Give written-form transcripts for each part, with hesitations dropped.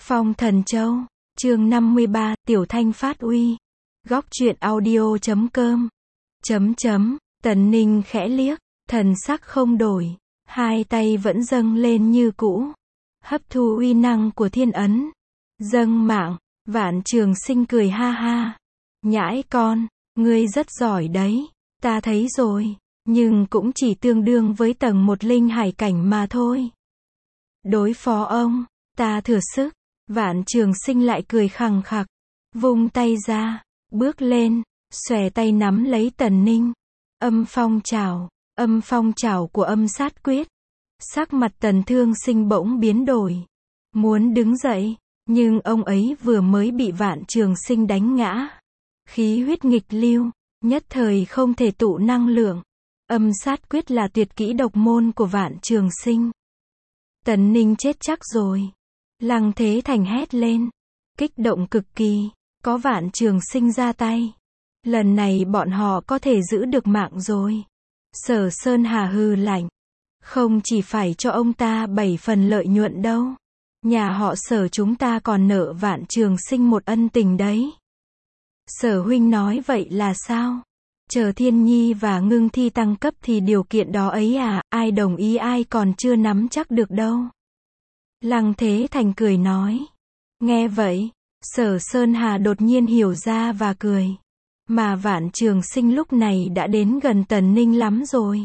Phong Thần Châu, chương 53, Tiểu Thanh phát uy. Góc truyện audio.com. Tần Ninh khẽ liếc, thần sắc không đổi, hai tay vẫn dâng lên như cũ, hấp thu uy năng của thiên ấn. Dâng mạng, Vạn Trường Sinh cười ha ha. Nhãi con, ngươi rất giỏi đấy, ta thấy rồi, nhưng cũng chỉ tương đương với tầng 1 linh hải cảnh mà thôi. Đối phó ông, ta thừa sức. Vạn Trường Sinh lại cười khằng khặc, vung tay ra, bước lên, xòe tay nắm lấy Tần Ninh. Âm phong trảo của âm sát quyết. Sắc mặt Tần Thương Sinh bỗng biến đổi, muốn đứng dậy, nhưng ông ấy vừa mới bị Vạn Trường Sinh đánh ngã. Khí huyết nghịch lưu, nhất thời không thể tụ năng lượng. Âm sát quyết là tuyệt kỹ độc môn của Vạn Trường Sinh. Tần Ninh chết chắc rồi. Lăng Thế Thành hét lên, kích động cực kỳ, có Vạn Trường Sinh ra tay. Lần này bọn họ có thể giữ được mạng rồi. Sở Sơn Hà hừ lạnh, không chỉ phải cho ông ta 7 phần lợi nhuận đâu. Nhà họ Sở chúng ta còn nợ Vạn Trường Sinh một ân tình đấy. Sở huynh nói vậy là sao? Chờ Thiên Nhi và Ngưng Thi tăng cấp thì điều kiện đó ấy à, ai đồng ý ai còn chưa nắm chắc được đâu. Lăng Thế Thành cười nói. Nghe vậy, Sở Sơn Hà đột nhiên hiểu ra và cười. Mà Vạn Trường Sinh lúc này đã đến gần Tần Ninh lắm rồi.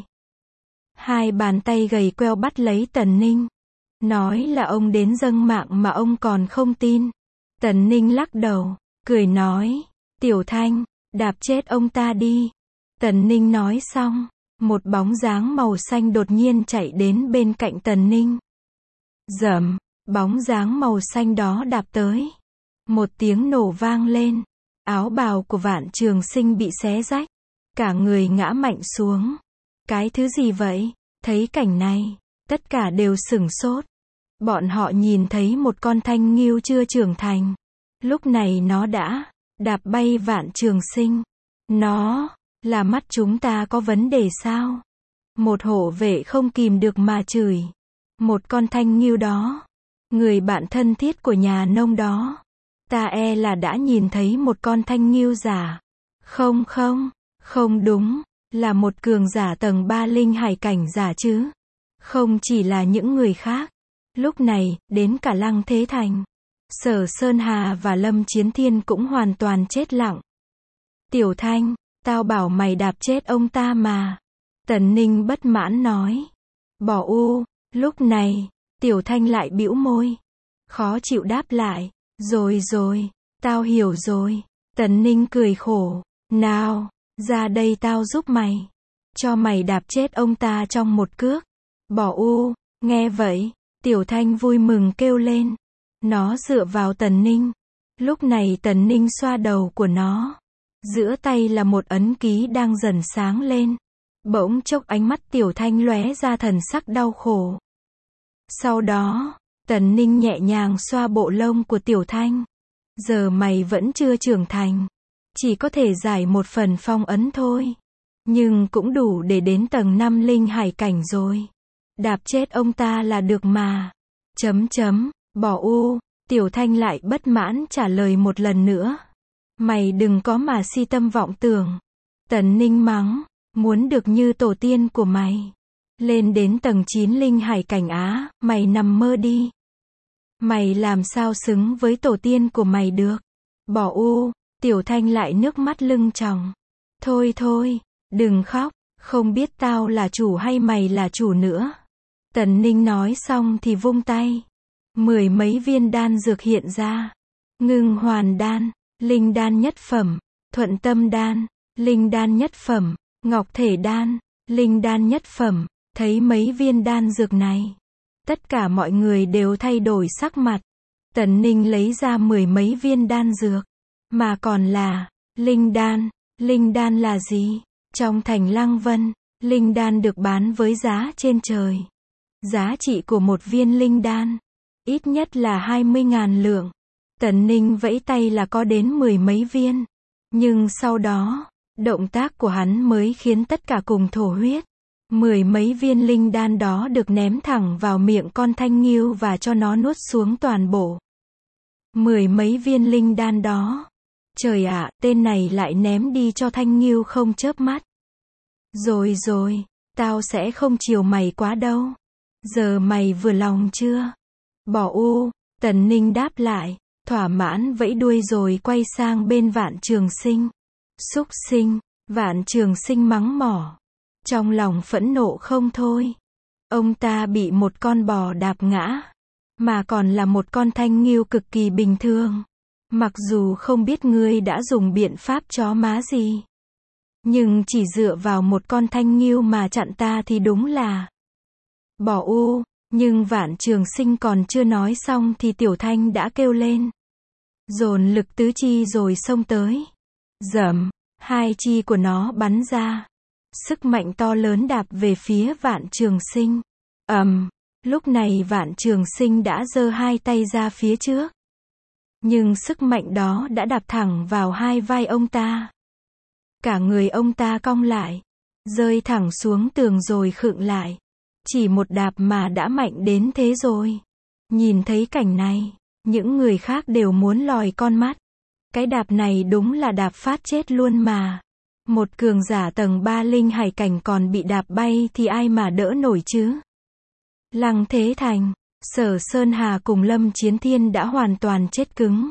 Hai bàn tay gầy queo bắt lấy Tần Ninh. Nói là ông đến dâng mạng mà ông còn không tin. Tần Ninh lắc đầu, cười nói. Tiểu Thanh, đạp chết ông ta đi. Tần Ninh nói xong, một bóng dáng màu xanh đột nhiên chạy đến bên cạnh Tần Ninh. Rầm, bóng dáng màu xanh đó đạp tới. Một tiếng nổ vang lên, áo bào của Vạn Trường Sinh bị xé rách, cả người ngã mạnh xuống. Cái thứ gì vậy? Thấy cảnh này, tất cả đều sửng sốt. Bọn họ nhìn thấy một con thanh nghêu chưa trưởng thành. Lúc này nó đã đạp bay Vạn Trường Sinh. Nó, là mắt chúng ta có vấn đề sao? Một hộ vệ không kìm được mà chửi. Một con thanh nghêu đó, người bạn thân thiết của nhà nông đó, ta e là đã nhìn thấy một con thanh nghêu giả. Không đúng, là một cường giả tầng 3 linh hải cảnh giả chứ. Không chỉ là những người khác. Lúc này, đến cả Lăng Thế Thành, Sở Sơn Hà và Lâm Chiến Thiên cũng hoàn toàn chết lặng. Tiểu Thanh, tao bảo mày đạp chết ông ta mà. Tần Ninh bất mãn nói. Bỏ u. Lúc này, Tiểu Thanh lại bĩu môi, khó chịu đáp lại. Rồi, tao hiểu rồi. Tần Ninh cười khổ. Nào, ra đây tao giúp mày. Cho mày đạp chết ông ta trong một cước. Bỏ u. Nghe vậy, Tiểu Thanh vui mừng kêu lên. Nó dựa vào Tần Ninh. Lúc này Tần Ninh xoa đầu của nó. Giữa tay là một ấn ký đang dần sáng lên. Bỗng chốc ánh mắt Tiểu Thanh lóe ra thần sắc đau khổ. Sau đó, Tần Ninh nhẹ nhàng xoa bộ lông của Tiểu Thanh. Giờ mày vẫn chưa trưởng thành. Chỉ có thể giải một phần phong ấn thôi. Nhưng cũng đủ để đến tầng 5 linh hải cảnh rồi. Đạp chết ông ta là được mà. Bỏ u. Tiểu Thanh lại bất mãn trả lời một lần nữa. Mày đừng có mà si tâm vọng tưởng. Tần Ninh mắng. Muốn được như tổ tiên của mày. Lên đến tầng 9 linh hải cảnh á, mày nằm mơ đi. Mày làm sao xứng với tổ tiên của mày được. Bỏ u. Tiểu Thanh lại nước mắt lưng tròng. Thôi, đừng khóc, không biết tao là chủ hay mày là chủ nữa. Tần Ninh nói xong thì vung tay. 10 mấy viên đan dược hiện ra. Ngưng hoàn đan, linh đan nhất phẩm, thuận tâm đan, linh đan nhất phẩm, ngọc thể đan, linh đan nhất phẩm. Thấy mấy viên đan dược này, tất cả mọi người đều thay đổi sắc mặt. Tần Ninh lấy ra 10 mấy viên đan dược, mà còn là linh đan. Linh đan là gì? Trong thành Lăng Vân, linh đan được bán với giá trên trời. Giá trị của một viên linh đan, ít nhất là 20.000 lượng. Tần Ninh vẫy tay là có đến 10 mấy viên. Nhưng sau đó, động tác của hắn mới khiến tất cả cùng thổ huyết. 10 mấy viên linh đan đó được ném thẳng vào miệng con thanh nghêu và cho nó nuốt xuống toàn bộ. 10 mấy viên linh đan đó. Trời ạ, tên này lại ném đi cho Thanh Nghiêu không chớp mắt. Rồi rồi, tao sẽ không chiều mày quá đâu. Giờ mày vừa lòng chưa? Bỏ u, Tần Ninh đáp lại, thỏa mãn vẫy đuôi rồi quay sang bên Vạn Trường Sinh. Súc sinh, Vạn Trường Sinh mắng mỏ. Trong lòng phẫn nộ không thôi. Ông ta bị một con bò đạp ngã. Mà còn là một con thanh nghiêu cực kỳ bình thường. Mặc dù không biết ngươi đã dùng biện pháp chó má gì. Nhưng chỉ dựa vào một con thanh nghiêu mà chặn ta thì đúng là bỏ u. Nhưng Vạn Trường Sinh còn chưa nói xong thì Tiểu Thanh đã kêu lên. Dồn lực tứ chi rồi xông tới. Dầm, hai chi của nó bắn ra. Sức mạnh to lớn đạp về phía Vạn Trường Sinh. Lúc này Vạn Trường Sinh đã giơ hai tay ra phía trước. Nhưng sức mạnh đó đã đạp thẳng vào hai vai ông ta. Cả người ông ta cong lại. Rơi thẳng xuống tường rồi khựng lại. Chỉ một đạp mà đã mạnh đến thế rồi. Nhìn thấy cảnh này, những người khác đều muốn lòi con mắt. Cái đạp này đúng là đạp phát chết luôn mà. Một cường giả tầng 3 linh hải cảnh còn bị đạp bay thì ai mà đỡ nổi chứ? Lăng Thế Thành, Sở Sơn Hà cùng Lâm Chiến Thiên đã hoàn toàn chết cứng.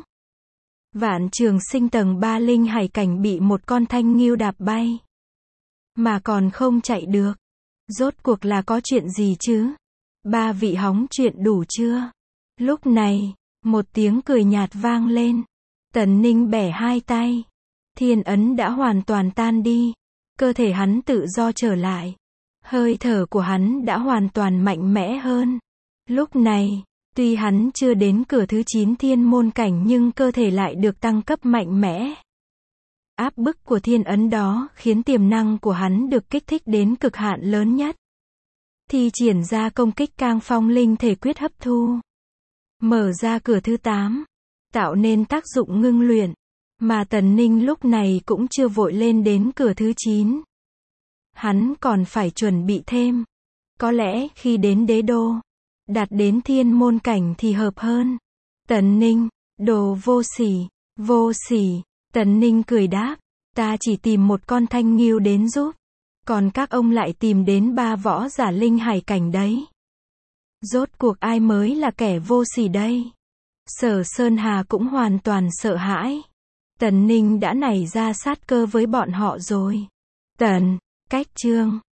Vạn Trường Sinh tầng 3 linh hải cảnh bị một con thanh nghiêu đạp bay. Mà còn không chạy được. Rốt cuộc là có chuyện gì chứ? Ba vị hóng chuyện đủ chưa? Lúc này, một tiếng cười nhạt vang lên. Tần Ninh bẻ hai tay. Thiên ấn đã hoàn toàn tan đi. Cơ thể hắn tự do trở lại. Hơi thở của hắn đã hoàn toàn mạnh mẽ hơn. Lúc này, tuy hắn chưa đến cửa thứ 9 thiên môn cảnh nhưng cơ thể lại được tăng cấp mạnh mẽ. Áp bức của thiên ấn đó khiến tiềm năng của hắn được kích thích đến cực hạn lớn nhất. Thi triển ra công kích Cang Phong linh thể quyết hấp thu. Mở ra cửa thứ 8. Tạo nên tác dụng ngưng luyện. Mà Tần Ninh lúc này cũng chưa vội lên đến cửa thứ 9. Hắn còn phải chuẩn bị thêm. Có lẽ khi đến đế đô, đạt đến thiên môn cảnh thì hợp hơn. Tần Ninh, đồ vô sỉ, vô sỉ. Tần Ninh cười đáp, ta chỉ tìm một con thanh nghiêu đến giúp. Còn các ông lại tìm đến 3 võ giả linh hải cảnh đấy. Rốt cuộc ai mới là kẻ vô sỉ đây? Sở Sơn Hà cũng hoàn toàn sợ hãi. Tần Ninh đã nảy ra sát cơ với bọn họ rồi. Tần, cách chương